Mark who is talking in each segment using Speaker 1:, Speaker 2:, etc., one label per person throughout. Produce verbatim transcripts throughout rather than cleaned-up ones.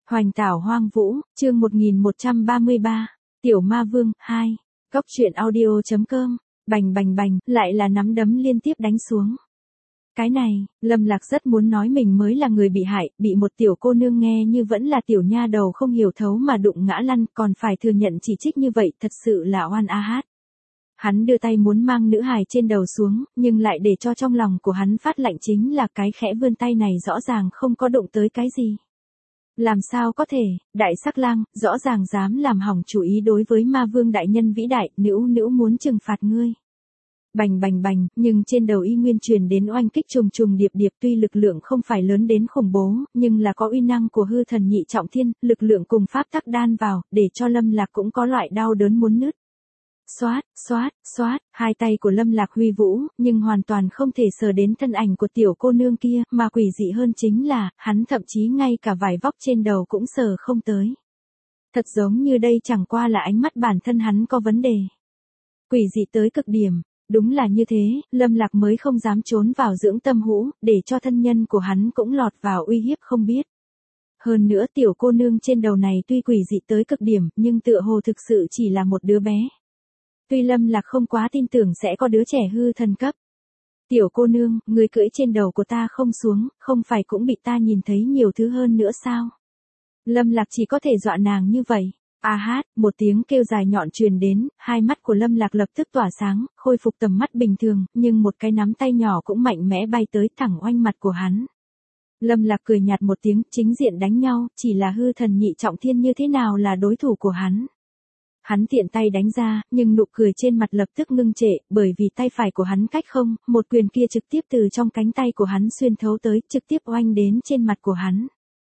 Speaker 1: Hoành tảo hoang vũ, chương một nghìn một trăm ba mươi ba, Tiểu Ma Vương, hai, Cóc truyện audio chấm com, bành bành bành, lại là nắm đấm liên tiếp đánh xuống. Cái này, Lâm Lạc rất muốn nói mình mới là người bị hại, bị một tiểu cô nương nghe như vẫn là tiểu nha đầu không hiểu thấu mà đụng ngã lăn, còn phải thừa nhận chỉ trích như vậy, thật sự là oan a hát. Hắn đưa tay muốn mang nữ hài trên đầu xuống, nhưng lại để cho trong lòng của hắn phát lạnh chính là cái khẽ vươn tay này rõ ràng không có đụng tới cái gì. Làm sao có thể, đại sắc lang, rõ ràng dám làm hỏng chủ ý đối với ma vương đại nhân vĩ đại, nữ nữ muốn trừng phạt ngươi. Bành bành bành, nhưng trên đầu y nguyên truyền đến oanh kích trùng trùng điệp điệp, tuy lực lượng không phải lớn đến khủng bố, nhưng là có uy năng của hư thần nhị trọng thiên, lực lượng cùng pháp tắc đan vào, để cho Lâm Lạc cũng có loại đau đớn muốn nứt. Xoát, xoát, xoát, hai tay của Lâm Lạc huy vũ, nhưng hoàn toàn không thể sờ đến thân ảnh của tiểu cô nương kia, mà quỷ dị hơn chính là, hắn thậm chí ngay cả vải vóc trên đầu cũng sờ không tới. Thật giống như đây chẳng qua là ánh mắt bản thân hắn có vấn đề. Quỷ dị tới cực điểm, đúng là như thế, Lâm Lạc mới không dám trốn vào dưỡng tâm hũ, để cho thân nhân của hắn cũng lọt vào uy hiếp không biết. Hơn nữa tiểu cô nương trên đầu này tuy quỷ dị tới cực điểm, nhưng tựa hồ thực sự chỉ là một đứa bé. Tuy Lâm Lạc không quá tin tưởng sẽ có đứa trẻ hư thần cấp. Tiểu cô nương, người cưỡi trên đầu của ta không xuống, không phải cũng bị ta nhìn thấy nhiều thứ hơn nữa sao? Lâm Lạc chỉ có thể dọa nàng như vậy. A hát, một tiếng kêu dài nhọn truyền đến, hai mắt của Lâm Lạc lập tức tỏa sáng, khôi phục tầm mắt bình thường, nhưng một cái nắm tay nhỏ cũng mạnh mẽ bay tới thẳng oanh mặt của hắn. Lâm Lạc cười nhạt một tiếng, chính diện đánh nhau, chỉ là hư thần nhị trọng thiên như thế nào là đối thủ của hắn. Hắn tiện tay đánh ra, nhưng nụ cười trên mặt lập tức ngưng trệ, bởi vì tay phải của hắn cách không, một quyền kia trực tiếp từ trong cánh tay của hắn xuyên thấu tới, trực tiếp oanh đến trên mặt của hắn.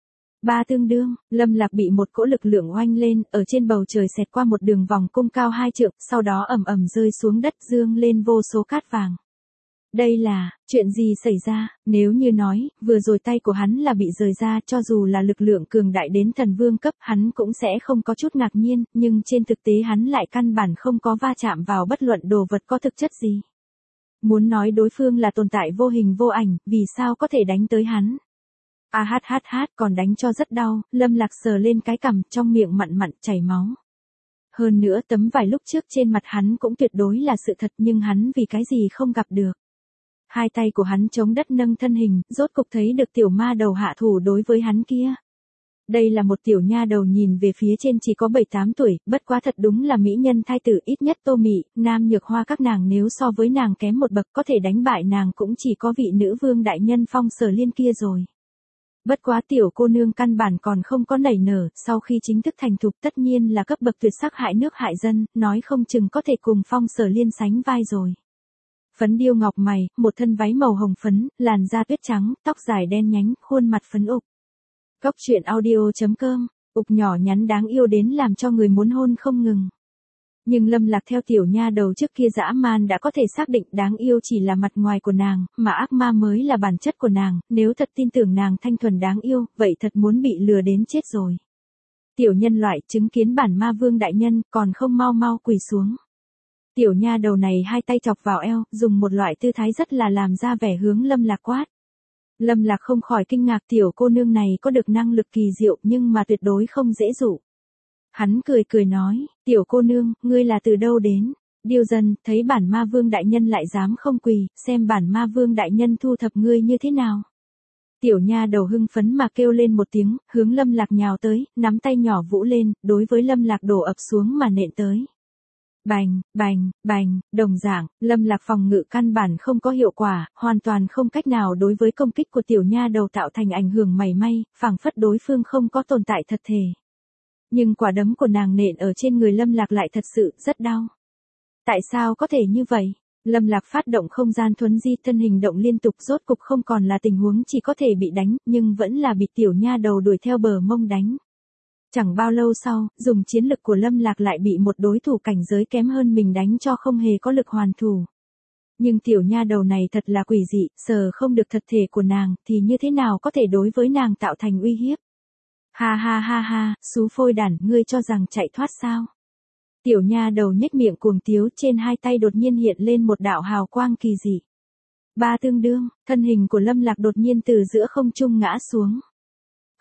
Speaker 1: Ba tương đương, Lâm Lạc bị một cỗ lực lượng oanh lên, ở trên bầu trời xẹt qua một đường vòng cung cao hai trượng, sau đó ầm ầm rơi xuống đất dương lên vô số cát vàng. Đây là, chuyện gì xảy ra, nếu như nói, vừa rồi tay của hắn là bị rời ra, cho dù là lực lượng cường đại đến thần vương cấp, hắn cũng sẽ không có chút ngạc nhiên, nhưng trên thực tế hắn lại căn bản không có va chạm vào bất luận đồ vật có thực chất gì. Muốn nói đối phương là tồn tại vô hình vô ảnh, vì sao có thể đánh tới hắn? A hát hát hát, còn đánh cho rất đau, Lâm Lạc sờ lên cái cằm, trong miệng mặn mặn chảy máu. Hơn nữa tấm vải lúc trước trên mặt hắn cũng tuyệt đối là sự thật, nhưng hắn vì cái gì không gặp được. Hai tay của hắn chống đất nâng thân hình, rốt cục thấy được tiểu ma đầu hạ thủ đối với hắn kia. Đây là một tiểu nha đầu nhìn về phía trên chỉ có bảy tám tuổi, bất quá thật đúng là mỹ nhân thai tử, ít nhất Tô Mị, Nam Nhược Hoa các nàng nếu so với nàng kém một bậc có thể đánh bại nàng cũng chỉ có vị nữ vương đại nhân Phong Sở Liên kia rồi. Bất quá tiểu cô nương căn bản còn không có nảy nở, sau khi chính thức thành thục tất nhiên là cấp bậc tuyệt sắc hại nước hại dân, nói không chừng có thể cùng Phong Sở Liên sánh vai rồi. Phấn điêu ngọc mày, một thân váy màu hồng phấn, làn da tuyết trắng, tóc dài đen nhánh, khuôn mặt phấn ục. Cóc truyện audio chấm com, ục nhỏ nhắn đáng yêu đến làm cho người muốn hôn không ngừng. Nhưng Lâm Lạc theo tiểu nha đầu trước kia dã man đã có thể xác định đáng yêu chỉ là mặt ngoài của nàng, mà ác ma mới là bản chất của nàng, nếu thật tin tưởng nàng thanh thuần đáng yêu, vậy thật muốn bị lừa đến chết rồi. Tiểu nhân loại chứng kiến bản ma vương đại nhân, còn không mau mau quỳ xuống. Tiểu nha đầu này hai tay chọc vào eo, dùng một loại tư thái rất là làm ra vẻ hướng Lâm Lạc quát. Lâm Lạc không khỏi kinh ngạc tiểu cô nương này có được năng lực kỳ diệu nhưng mà tuyệt đối không dễ dụ. Hắn cười cười nói, tiểu cô nương, ngươi là từ đâu đến? Điêu dân, thấy bản ma vương đại nhân lại dám không quỳ, xem bản ma vương đại nhân thu thập ngươi như thế nào. Tiểu nha đầu hưng phấn mà kêu lên một tiếng, hướng Lâm Lạc nhào tới, nắm tay nhỏ vũ lên, đối với Lâm Lạc đổ ập xuống mà nện tới. Bành, bành, bành, đồng dạng, Lâm Lạc phòng ngự căn bản không có hiệu quả, hoàn toàn không cách nào đối với công kích của tiểu nha đầu tạo thành ảnh hưởng mảy may, phảng phất đối phương không có tồn tại thật thể. Nhưng quả đấm của nàng nện ở trên người Lâm Lạc lại thật sự rất đau. Tại sao có thể như vậy? Lâm Lạc phát động không gian thuấn di, thân hình động liên tục, rốt cục không còn là tình huống chỉ có thể bị đánh, nhưng vẫn là bị tiểu nha đầu đuổi theo bờ mông đánh. Chẳng bao lâu sau, dùng chiến lực của Lâm Lạc lại bị một đối thủ cảnh giới kém hơn mình đánh cho không hề có lực hoàn thủ. Nhưng tiểu nha đầu này thật là quỷ dị, sờ không được thật thể của nàng, thì như thế nào có thể đối với nàng tạo thành uy hiếp? Ha ha ha ha, xú phôi đản, ngươi cho rằng chạy thoát sao? Tiểu nha đầu nhếch miệng cuồng tiếu, trên hai tay đột nhiên hiện lên một đạo hào quang kỳ dị. Ba tương đương, thân hình của Lâm Lạc đột nhiên từ giữa không trung ngã xuống.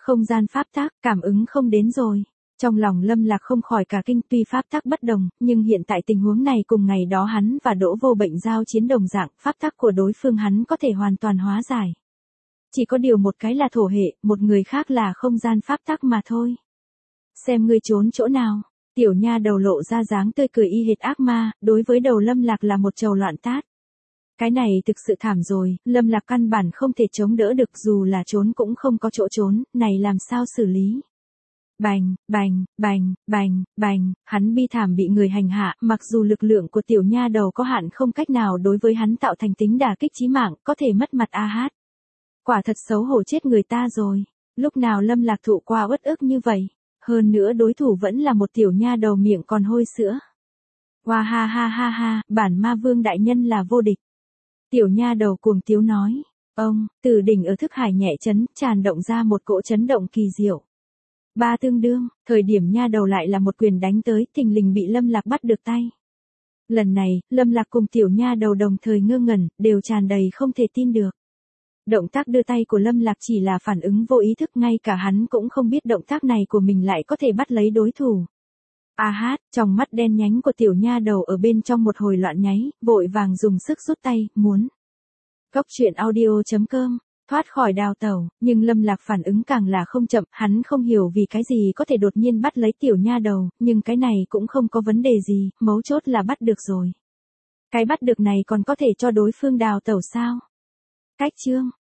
Speaker 1: Không gian pháp tắc, cảm ứng không đến rồi. Trong lòng Lâm Lạc không khỏi cả kinh, tuy pháp tắc bất đồng, nhưng hiện tại tình huống này cùng ngày đó hắn và Đỗ Vô Bệnh giao chiến đồng dạng, pháp tắc của đối phương hắn có thể hoàn toàn hóa giải. Chỉ có điều một cái là thổ hệ, một người khác là không gian pháp tắc mà thôi. Xem ngươi trốn chỗ nào, tiểu nha đầu lộ ra dáng tươi cười y hệt ác ma, đối với đầu Lâm Lạc là một trầu loạn tát. Cái này thực sự thảm rồi, Lâm Lạc căn bản không thể chống đỡ được, dù là trốn cũng không có chỗ trốn, này làm sao xử lý. Bành, bành, bành, bành, bành, hắn bi thảm bị người hành hạ, mặc dù lực lượng của tiểu nha đầu có hạn không cách nào đối với hắn tạo thành tính đả kích chí mạng, có thể mất mặt a hát. Quả thật xấu hổ chết người ta rồi, lúc nào Lâm Lạc thụ qua uất ức như vậy, hơn nữa đối thủ vẫn là một tiểu nha đầu miệng còn hôi sữa. Hoa ha ha ha ha, bản ma vương đại nhân là vô địch. Tiểu nha đầu cuồng tiếu nói, ông, từ đỉnh ở thức hải nhẹ chấn, tràn động ra một cỗ chấn động kỳ diệu. Ba tương đương, thời điểm nha đầu lại là một quyền đánh tới, thình lình bị Lâm Lạc bắt được tay. Lần này, Lâm Lạc cùng tiểu nha đầu đồng thời ngơ ngẩn, đều tràn đầy không thể tin được. Động tác đưa tay của Lâm Lạc chỉ là phản ứng vô ý thức, ngay cả hắn cũng không biết động tác này của mình lại có thể bắt lấy đối thủ. A hát, trong mắt đen nhánh của tiểu nha đầu ở bên trong một hồi loạn nháy, vội vàng dùng sức rút tay, muốn. Góc truyện audio chấm com, thoát khỏi đào tẩu, nhưng Lâm Lạc phản ứng càng là không chậm, hắn không hiểu vì cái gì có thể đột nhiên bắt lấy tiểu nha đầu, nhưng cái này cũng không có vấn đề gì, mấu chốt là bắt được rồi. Cái bắt được này còn có thể cho đối phương đào tẩu sao? Cách chương